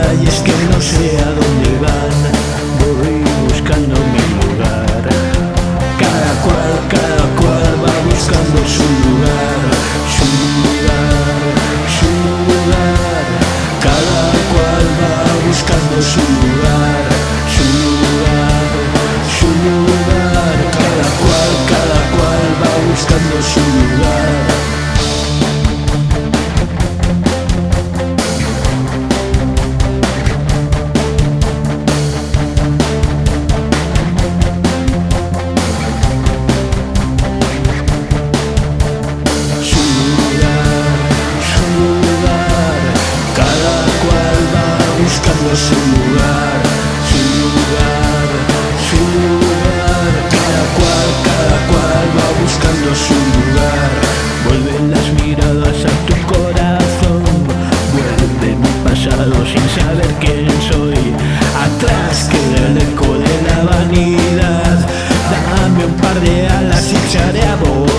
y es que no sé a dónde van. Voy buscando mi lugar. Cada cual va buscando su lugar, su lugar, su lugar. Cada cual va buscando su lugar, su lugar, su lugar. Cada cual va buscando su lugar. Buscando su lugar, su lugar, su lugar. Cada cual va buscando su lugar. Vuelven las miradas a tu corazón. Vuelve mi pasado sin saber quién soy. Atrás queda el eco de la vanidad. Dame un par de alas y echaré a volar.